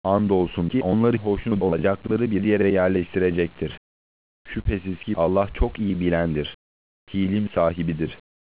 Andolsun ki onları hoşnut olacakları bir yere yerleştirecektir. Şüphesiz ki Allah çok iyi bilendir, hilim sahibidir.